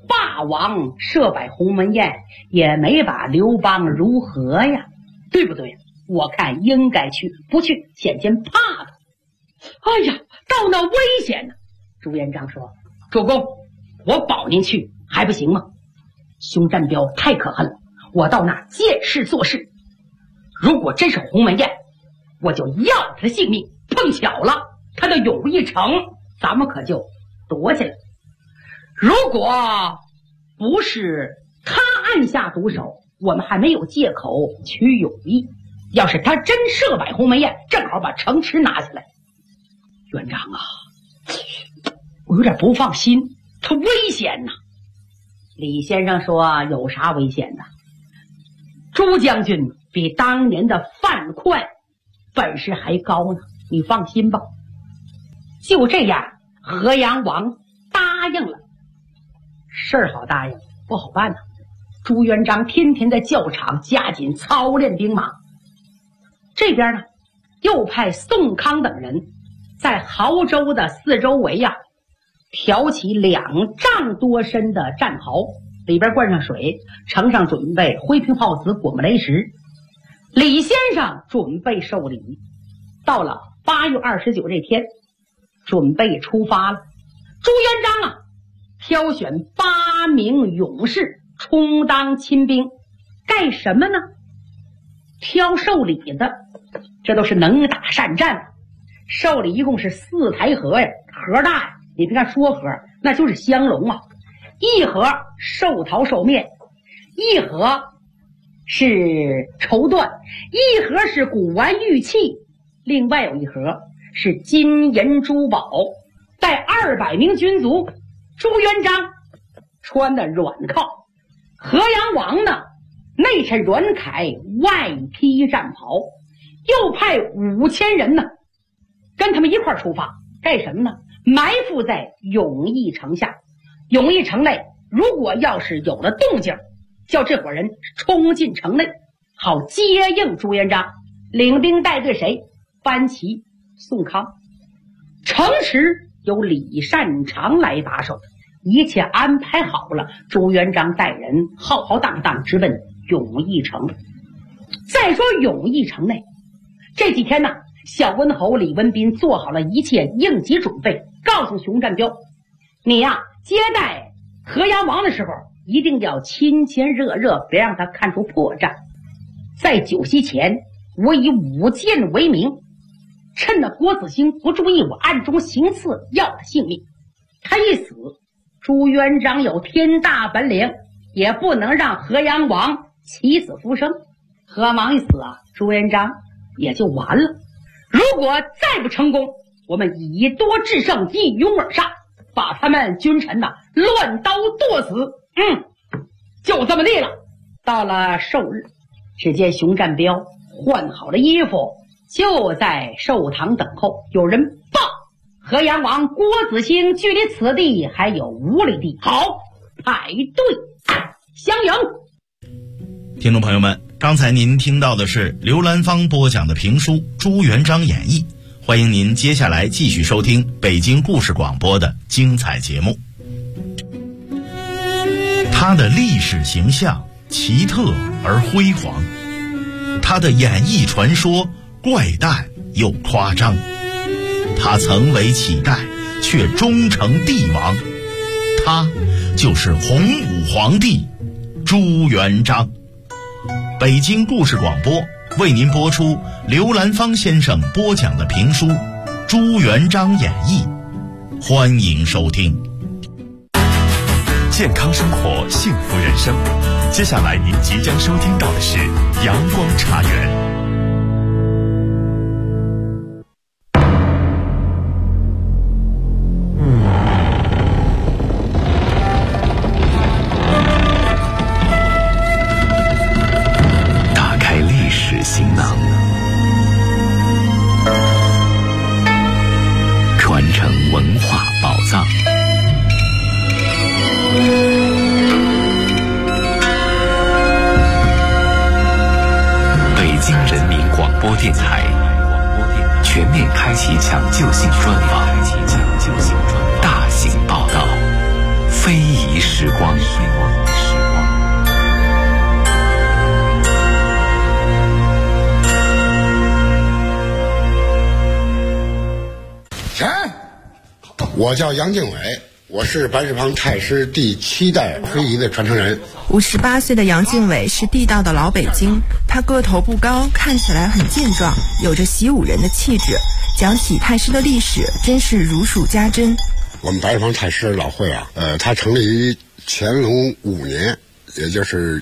霸王设摆鸿门宴，也没把刘邦如何呀？对不对？我看应该去，不去显见怕他。哎呀，到那危险呢！朱元璋说：“主公，我保您去还不行吗？熊占彪太可恨了，我到那见事做事。如果真是鸿门宴，我就要他的性命。碰巧了，他的永义城，咱们可就夺下来。如果不是他按下毒手，我们还没有借口取永义。要是他真设摆鸿门宴，正好把城池拿下来。元璋啊，我有点不放心，他危险呐。”李先生说：“有啥危险的？朱将军比当年的范哙本事还高呢，你放心吧。”就这样，河阳王答应了。事儿好答应，不好办呢。朱元璋天天在教场加紧操练兵马。这边呢，又派宋康等人在亳州的四周围挑起2丈多深的战壕，里边灌上水，城上准备灰瓶炮子、滚木雷石。李先生准备受礼。到了8月29这天，准备出发了。朱元璋挑选8名勇士充当亲兵，干什么呢？挑受礼的，这都是能打善战。受礼一共是4台盒呀，盒大呀，你别看说盒，那就是香笼啊。一盒寿桃寿面，一盒是绸缎，一盒是古玩玉器，另外有一盒是金银珠宝。带200名军卒，朱元璋穿的软靠，河阳王呢内衬软铠，外披战袍，又派5000人呢跟他们一块儿出发，干什么呢？埋伏在永义城下。永义城内如果要是有了动静，叫这伙人冲进城内，好接应朱元璋。领兵带队谁？班齐、宋康。城池由李善长来把守，一切安排好了。朱元璋带人浩浩荡荡直奔永义城。再说永义城内这几天呢，小温侯李文斌做好了一切应急准备，告诉熊占彪：“你接待河阳王的时候，一定要亲亲热热，别让他看出破绽。在酒席前，我以舞剑为名，趁着郭子兴不注意，我暗中行刺，要他性命。他一死，朱元璋有天大本领，也不能让河阳王起死复生。河阳王一死朱元璋也就完了。如果再不成功，我们以多制胜，一拥而上，把他们君臣乱刀剁死。就这么地了。”到了寿日，只见熊占彪换好了衣服，就在寿堂等候。有人报：“河阳王郭子兴距离此地还有5里地。”好，排队相迎。 听众朋友们，刚才您听到的是刘兰芳播讲的评书《朱元璋演义》，欢迎您接下来继续收听北京故事广播的精彩节目。他的历史形象奇特而辉煌，他的演义传说怪诞又夸张，他曾为乞丐却终成帝王，他就是洪武皇帝朱元璋。北京故事广播为您播出刘兰芳先生播讲的评书《朱元璋演义》，欢迎收听。 健康生活，幸福人生。接下来您即将收听到的是阳光茶园。 打开历史行囊，传承文化宝藏。北京人民广播电台全面开启抢救性专访，大型报道，非遗时光。 我叫杨敬伟，我是白纸坊太师第7代非遗的传承人。 58岁的杨敬伟是地道的老北京，他个头不高，看起来很健壮，有着习武人的气质。讲起太师的历史，真是如数家珍。 我们白纸坊太师老会啊，它成立于乾隆5年，也就是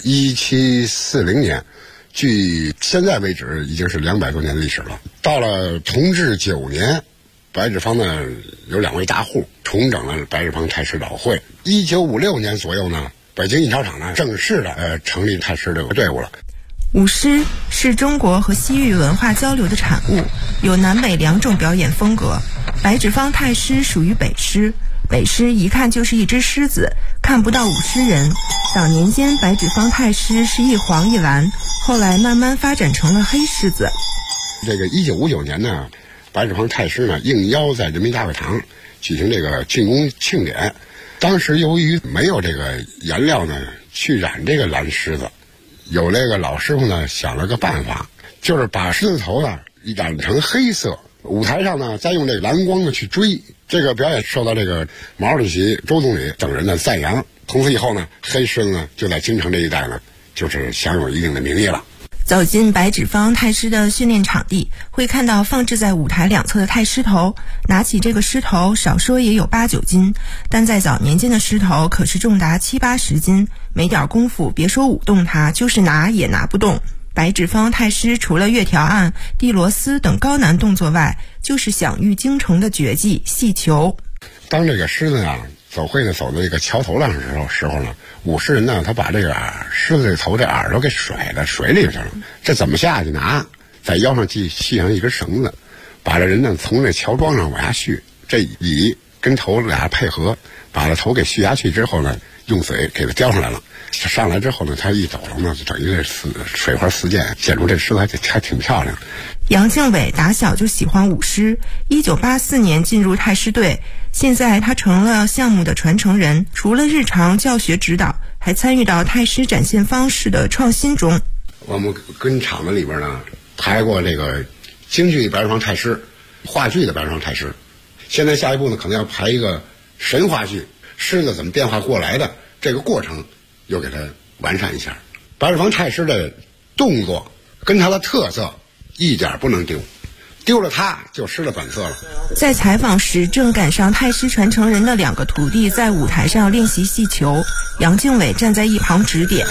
1740年，距现在为止已经是200多年的历史了。到了同治9年。白纸坊呢有2位大户重整了白纸坊太师老会。1956年左右呢，北京印钞厂呢正式的成立太师这个队伍了。 舞狮是中国和西域文化交流的产物，有南北2种表演风格。白纸坊太师属于北狮，北狮一看就是一只狮子，看不到舞狮人。早年间白纸坊太师是一黄一蓝，后来慢慢发展成了黑狮子。 这个1959年呢，白纸坊太师呢应邀在人民大会堂举行这个进宫庆典。当时由于没有这个颜料呢去染这个蓝狮子，有那个老师傅呢想了个办法，就是把狮子头呢染成黑色，舞台上呢再用这个蓝光呢去追。这个表演受到这个毛主席、周总理等人的赞扬。从此以后呢，黑狮子呢就在京城这一带呢就是享有一定的名义了。 走进白纸坊太师的训练场地，会看到放置在舞台2侧的太师头。拿起这个狮头，少说也有8、9斤，但在早年间的狮头可是重达7、80斤，没点功夫，别说舞动它，就是拿也拿不动。白纸坊太师除了月条案、地螺丝等高难动作外，就是享誉京城的绝技戏球。 当这个狮子啊走会呢走到这个桥头上的时候呢，舞狮人呢他把这个狮子这头这耳朵给甩到水里去了。这怎么下去拿？在腰上系上一根绳子，把这人呢从这桥桩上往下续，这尾跟头俩配合，把这头给续下去之后呢，用嘴给它叼上来了。上来之后呢，他一抖了呢，就等于这水花四溅，显出这狮子还挺漂亮。 杨敬伟打小就喜欢舞狮，1984年进入太师队，现在他成了项目的传承人，除了日常教学指导，还参与到太师展现方式的创新中。 我们跟厂子里边呢排过这个京剧白纸坊太师，话剧的白纸坊太师，现在下一步呢可能要排一个神话剧，狮子怎么变化过来的这个过程又给它完善一下。白纸坊太师的动作跟他的特色一点不能丢，丢了它就失了本色了。 在采访时，正赶上太师传承人的2个徒弟在舞台上练习戏球，杨敬伟站在一旁指点。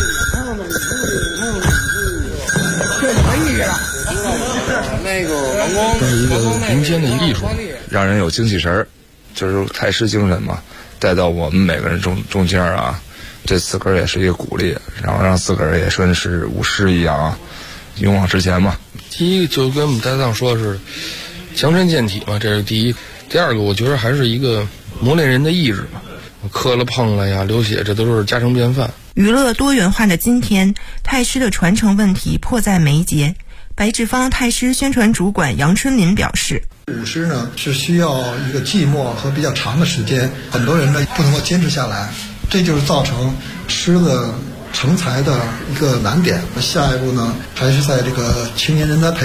这是一个民间的艺术，让人有精气神儿，就是太师精神嘛，带到我们每个人中间啊。这自个儿也是一个鼓励，然后让自个儿也算是舞狮一样啊，勇往直前嘛。第一个就跟我们搭档说的是强身健体嘛，这是第一。第二个我觉得还是一个磨练人的意志嘛，磕了碰了呀，流血这都是家常便饭。 娱乐多元化的今天，太师的传承问题迫在眉睫。白纸坊太师宣传主管杨春林表示， 舞狮呢是需要一个寂寞和比较长的时间，很多人呢不能够坚持下来，这就是造成狮子成才的一个难点。下一步呢，还是在这个青年人才培